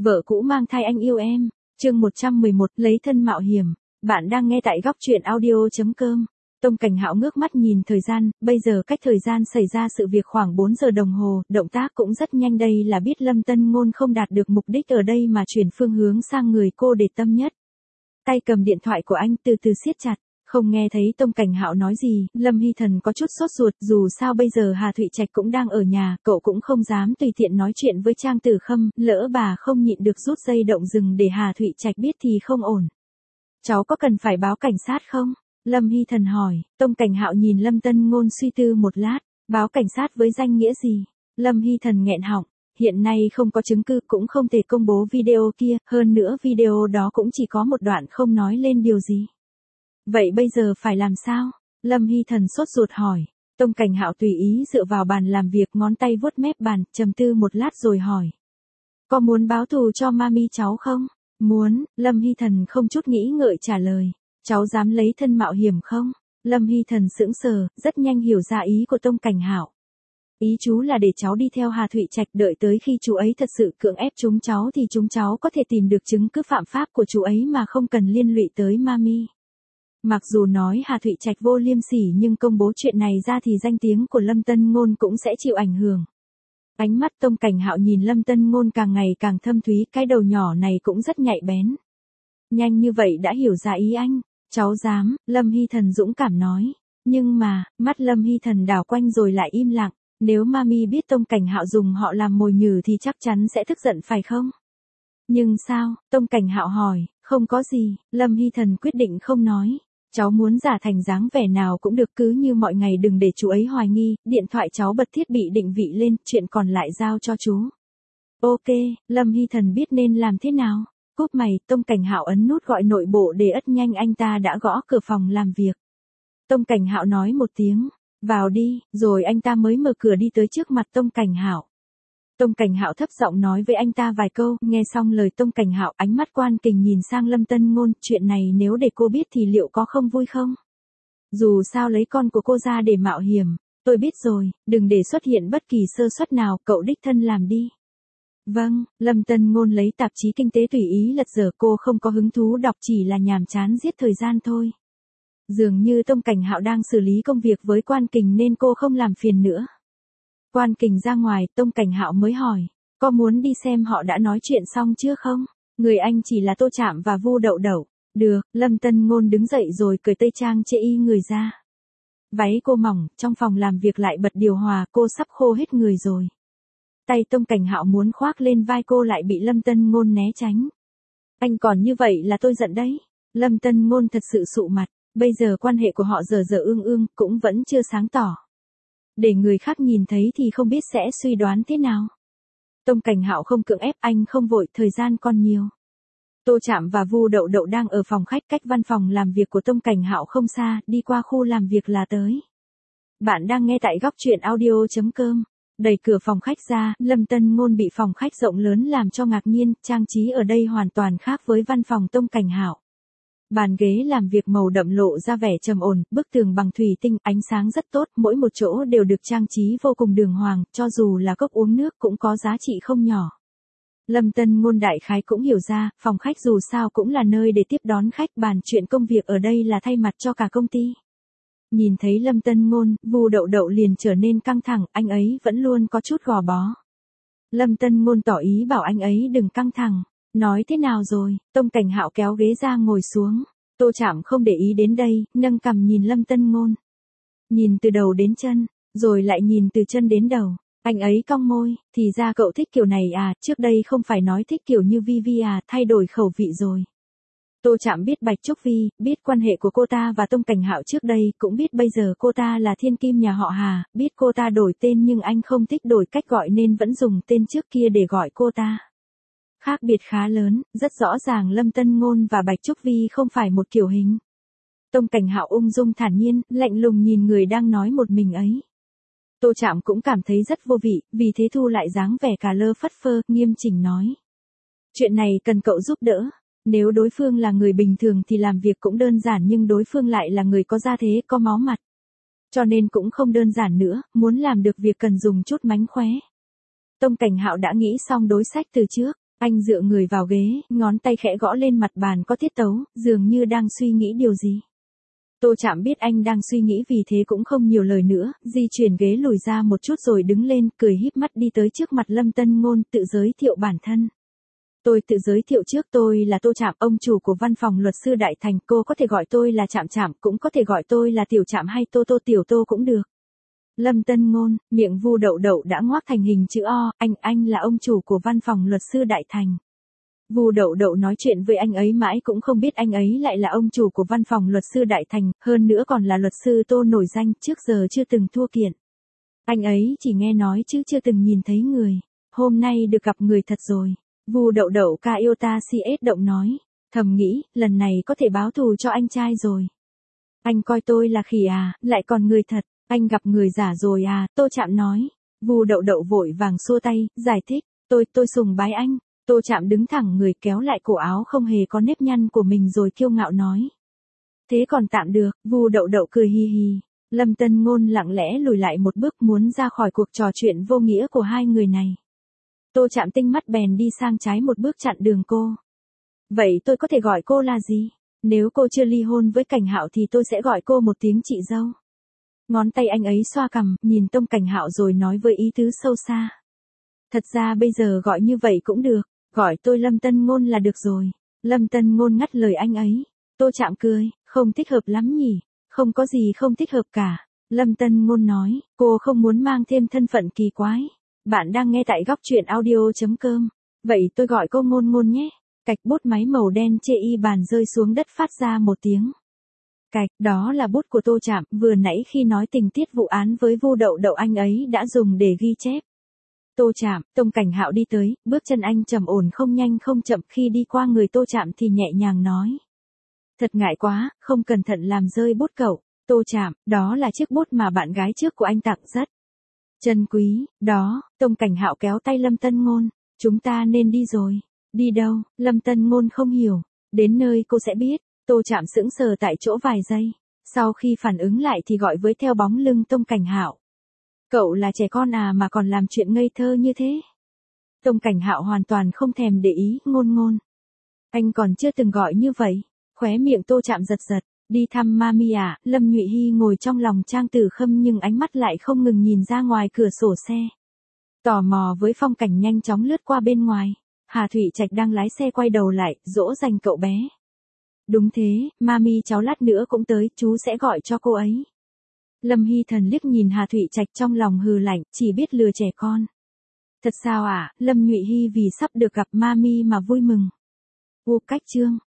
Vợ cũ mang thai anh yêu em. Chương 111, lấy thân mạo hiểm. Bạn đang nghe tại góc truyện audio.com. Tông Cảnh Hạo ngước mắt nhìn thời gian, bây giờ cách thời gian xảy ra sự việc khoảng 4 giờ đồng hồ, động tác cũng rất nhanh, đây là biết Lâm Tân Ngôn không đạt được mục đích ở đây mà chuyển phương hướng sang người cô để tâm nhất. Tay cầm điện thoại của anh từ từ siết chặt, không nghe thấy Tông Cảnh Hạo nói gì, Lâm Hy Thần có chút sốt ruột, dù sao bây giờ Hà Thụy Trạch cũng đang ở nhà, cậu cũng không dám tùy tiện nói chuyện với Trang Tử Khâm, lỡ bà không nhịn được rút dây động rừng để Hà Thụy Trạch biết thì không ổn. Cháu có cần phải báo cảnh sát không? Lâm Hy Thần hỏi. Tông Cảnh Hạo nhìn Lâm Tân Ngôn suy tư một lát, báo cảnh sát với danh nghĩa gì? Lâm Hy Thần nghẹn họng, hiện nay không có chứng cứ cũng không thể công bố video kia, hơn nữa video đó cũng chỉ có một đoạn không nói lên điều gì. Vậy bây giờ phải làm sao? Lâm Hy Thần sốt ruột hỏi. Tông Cảnh Hạo tùy ý dựa vào bàn làm việc, ngón tay vuốt mép bàn, trầm tư một lát rồi hỏi. Có muốn báo thù cho mami cháu không? Muốn, Lâm Hy Thần không chút nghĩ ngợi trả lời. Cháu dám lấy thân mạo hiểm không? Lâm Hy Thần sững sờ, rất nhanh hiểu ra ý của Tông Cảnh Hạo. Ý chú là để cháu đi theo Hà Thụy Trạch, đợi tới khi chú ấy thật sự cưỡng ép chúng cháu thì chúng cháu có thể tìm được chứng cứ phạm pháp của chú ấy mà không cần liên lụy tới mami. Mặc dù nói Hà Thụy Trạch vô liêm sỉ nhưng công bố chuyện này ra thì danh tiếng của Lâm Tân Ngôn cũng sẽ chịu ảnh hưởng. Ánh mắt Tông Cảnh Hạo nhìn Lâm Tân Ngôn càng ngày càng thâm thúy, cái đầu nhỏ này cũng rất nhạy bén. Nhanh như vậy đã hiểu ra ý anh. Cháu dám, Lâm Hy Thần dũng cảm nói. Nhưng mà, mắt Lâm Hy Thần đảo quanh rồi lại im lặng. Nếu mami biết Tông Cảnh Hạo dùng họ làm mồi nhử thì chắc chắn sẽ tức giận phải không? Nhưng sao? Tông Cảnh Hạo hỏi. Không có gì, Lâm Hy Thần quyết định không nói. Cháu muốn giả thành dáng vẻ nào cũng được, cứ như mọi ngày, đừng để chú ấy hoài nghi. Điện thoại cháu bật thiết bị định vị lên, chuyện còn lại giao cho chú. Ok, Lâm Hy Thần biết nên làm thế nào. Cúp mày, Tông Cảnh Hạo ấn nút gọi nội bộ để ất nhanh, anh ta đã gõ cửa phòng làm việc. Tông Cảnh Hạo nói một tiếng, vào đi, rồi anh ta mới mở cửa đi tới trước mặt Tông Cảnh Hạo. Tông Cảnh Hạo thấp giọng nói với anh ta vài câu, nghe xong lời Tông Cảnh Hạo, ánh mắt Quan Kình nhìn sang Lâm Tân Ngôn, chuyện này nếu để cô biết thì liệu có không vui không? Dù sao lấy con của cô ra để mạo hiểm, tôi biết rồi, đừng để xuất hiện bất kỳ sơ suất nào, cậu đích thân làm đi. Vâng, Lâm Tân Ngôn lấy tạp chí kinh tế tùy ý lật dở, cô không có hứng thú đọc, chỉ là nhàm chán giết thời gian thôi. Dường như Tông Cảnh Hạo đang xử lý công việc với Quan Kình nên cô không làm phiền nữa. Quan Kình ra ngoài, Tông Cảnh Hạo mới hỏi, có muốn đi xem họ đã nói chuyện xong chưa không? Người anh chỉ là Tô Trạm và Vu Đậu Đậu. Được, Lâm Tân Ngôn đứng dậy rồi cởi tây trang chê y người ra. Váy cô mỏng, trong phòng làm việc lại bật điều hòa, cô sắp khô hết người rồi. Tay Tông Cảnh Hạo muốn khoác lên vai cô lại bị Lâm Tân Ngôn né tránh. Anh còn như vậy là tôi giận đấy. Lâm Tân Ngôn thật sự sụ mặt, bây giờ quan hệ của họ dở dở ương ương, cũng vẫn chưa sáng tỏ. Để người khác nhìn thấy thì không biết sẽ suy đoán thế nào. Tông Cảnh Hạo không cưỡng ép, anh không vội, thời gian còn nhiều. Tô Trạm và Vu Đậu Đậu đang ở phòng khách cách văn phòng làm việc của Tông Cảnh Hạo không xa, đi qua khu làm việc là tới. Bạn đang nghe tại góc truyện audio.com. Đẩy cửa phòng khách ra, Lâm Tân Ngôn bị phòng khách rộng lớn làm cho ngạc nhiên, trang trí ở đây hoàn toàn khác với văn phòng Tông Cảnh Hạo. Bàn ghế làm việc màu đậm lộ ra vẻ trầm ổn, bức tường bằng thủy tinh, ánh sáng rất tốt, mỗi một chỗ đều được trang trí vô cùng đường hoàng, cho dù là cốc uống nước cũng có giá trị không nhỏ. Lâm Tân Ngôn đại khái cũng hiểu ra, phòng khách dù sao cũng là nơi để tiếp đón khách, bàn chuyện công việc ở đây là thay mặt cho cả công ty. Nhìn thấy Lâm Tân Ngôn, Vu Đậu Đậu liền trở nên căng thẳng, anh ấy vẫn luôn có chút gò bó. Lâm Tân Ngôn tỏ ý bảo anh ấy đừng căng thẳng. Nói thế nào rồi? Tông Cảnh Hạo kéo ghế ra ngồi xuống. Tô Trạm không để ý đến đây, nâng cằm nhìn Lâm Tân Ngôn. Nhìn từ đầu đến chân, rồi lại nhìn từ chân đến đầu. Anh ấy cong môi, thì ra cậu thích kiểu này à, trước đây không phải nói thích kiểu như Vi Vi à, thay đổi khẩu vị rồi. Tô Trạm biết Bạch Trúc Vi, biết quan hệ của cô ta và Tông Cảnh Hạo trước đây, cũng biết bây giờ cô ta là thiên kim nhà họ Hà, biết cô ta đổi tên nhưng anh không thích đổi cách gọi nên vẫn dùng tên trước kia để gọi cô ta. Khác biệt khá lớn, rất rõ ràng Lâm Tân Ngôn và Bạch Trúc Vi không phải một kiểu hình. Tông Cảnh Hạo ung dung thản nhiên, lạnh lùng nhìn người đang nói một mình ấy. Tô Trạm cũng cảm thấy rất vô vị, vì thế thu lại dáng vẻ cà lơ phất phơ, nghiêm chỉnh nói. Chuyện này cần cậu giúp đỡ. Nếu đối phương là người bình thường thì làm việc cũng đơn giản, nhưng đối phương lại là người có gia thế, có máu mặt. Cho nên cũng không đơn giản nữa, muốn làm được việc cần dùng chút mánh khóe. Tông Cảnh Hạo đã nghĩ xong đối sách từ trước. Anh dựa người vào ghế, ngón tay khẽ gõ lên mặt bàn có tiết tấu, dường như đang suy nghĩ điều gì. Tô Trạm biết anh đang suy nghĩ vì thế cũng không nhiều lời nữa, di chuyển ghế lùi ra một chút rồi đứng lên, cười híp mắt đi tới trước mặt Lâm Tân Ngôn, tự giới thiệu bản thân. Tôi tự giới thiệu trước, tôi là Tô Trạm, ông chủ của văn phòng luật sư Đại Thành, cô có thể gọi tôi là Trạm Trạm, cũng có thể gọi tôi là Tiểu Trạm hay Tô Tô Tiểu Tô cũng được. Lâm Tân Ngôn, miệng Vu Đậu Đậu đã ngoác thành hình chữ O, anh là ông chủ của văn phòng luật sư Đại Thành. Vu Đậu Đậu nói chuyện với anh ấy mãi cũng không biết anh ấy lại là ông chủ của văn phòng luật sư Đại Thành, hơn nữa còn là luật sư Tô nổi danh, trước giờ chưa từng thua kiện. Anh ấy chỉ nghe nói chứ chưa từng nhìn thấy người. Hôm nay được gặp người thật rồi. Vu Đậu Đậu ca yêu ta CS động nói. Thầm nghĩ, lần này có thể báo thù cho anh trai rồi. Anh coi tôi là khỉ à, lại còn người thật, anh gặp người giả rồi à, Tô Trạm nói. Vu Đậu Đậu vội vàng xua tay, giải thích, tôi sùng bái anh. Tô Trạm đứng thẳng người kéo lại cổ áo không hề có nếp nhăn của mình rồi kiêu ngạo nói. Thế còn tạm được, Vu Đậu Đậu cười hi hi. Lâm Tân Ngôn lặng lẽ lùi lại một bước muốn ra khỏi cuộc trò chuyện vô nghĩa của hai người này. Tô Trạm tinh mắt bèn đi sang trái một bước chặn đường cô. Vậy tôi có thể gọi cô là gì? Nếu cô chưa ly hôn với Cảnh Hạo thì tôi sẽ gọi cô một tiếng chị dâu. Ngón tay anh ấy xoa cằm, nhìn Tông Cảnh Hạo rồi nói với ý tứ sâu xa. Thật ra bây giờ gọi như vậy cũng được, gọi tôi Lâm Tân Ngôn là được rồi. Lâm Tân Ngôn ngắt lời anh ấy. Tô Trạm cười, không thích hợp lắm nhỉ, không có gì không thích hợp cả. Lâm Tân Ngôn nói, cô không muốn mang thêm thân phận kỳ quái. Bạn đang nghe tại góc truyện audio.com. Vậy tôi gọi cô Ngôn Ngôn nhé. Cạch, bút máy màu đen chê y bàn rơi xuống đất phát ra một tiếng. Cạch, đó là bút của Tô Trạm, vừa nãy khi nói tình tiết vụ án với Vu Đậu Đậu anh ấy đã dùng để ghi chép. Tô Trạm, Tông Cảnh Hạo đi tới, bước chân anh trầm ổn không nhanh không chậm, khi đi qua người Tô Trạm thì nhẹ nhàng nói. Thật ngại quá, không cẩn thận làm rơi bút cậu. Tô Trạm, đó là chiếc bút mà bạn gái trước của anh tặng rất chân quý, đó. Tông Cảnh Hạo kéo tay Lâm Tân Ngôn. Chúng ta nên đi rồi. Đi đâu? Lâm Tân Ngôn không hiểu. Đến nơi cô sẽ biết. Tô Trạm sững sờ tại chỗ vài giây. Sau khi phản ứng lại thì gọi với theo bóng lưng Tông Cảnh Hạo. Cậu là trẻ con à mà còn làm chuyện ngây thơ như thế? Tông Cảnh Hạo hoàn toàn không thèm để ý. Ngôn Ngôn. Anh còn chưa từng gọi như vậy. Khóe miệng Tô Trạm giật giật. Đi thăm mami à? Lâm Nhụy Hy ngồi trong lòng Trang Tử Khâm nhưng ánh mắt lại không ngừng nhìn ra ngoài cửa sổ xe. Tò mò với phong cảnh nhanh chóng lướt qua bên ngoài. Hà Thụy Trạch đang lái xe quay đầu lại, dỗ dành cậu bé. Đúng thế, mami cháu lát nữa cũng tới, chú sẽ gọi cho cô ấy. Lâm Hy Thần liếc nhìn Hà Thụy Trạch trong lòng hừ lạnh, chỉ biết lừa trẻ con. Thật sao à? Lâm Nhụy Hy vì sắp được gặp mami mà vui mừng. Cách chương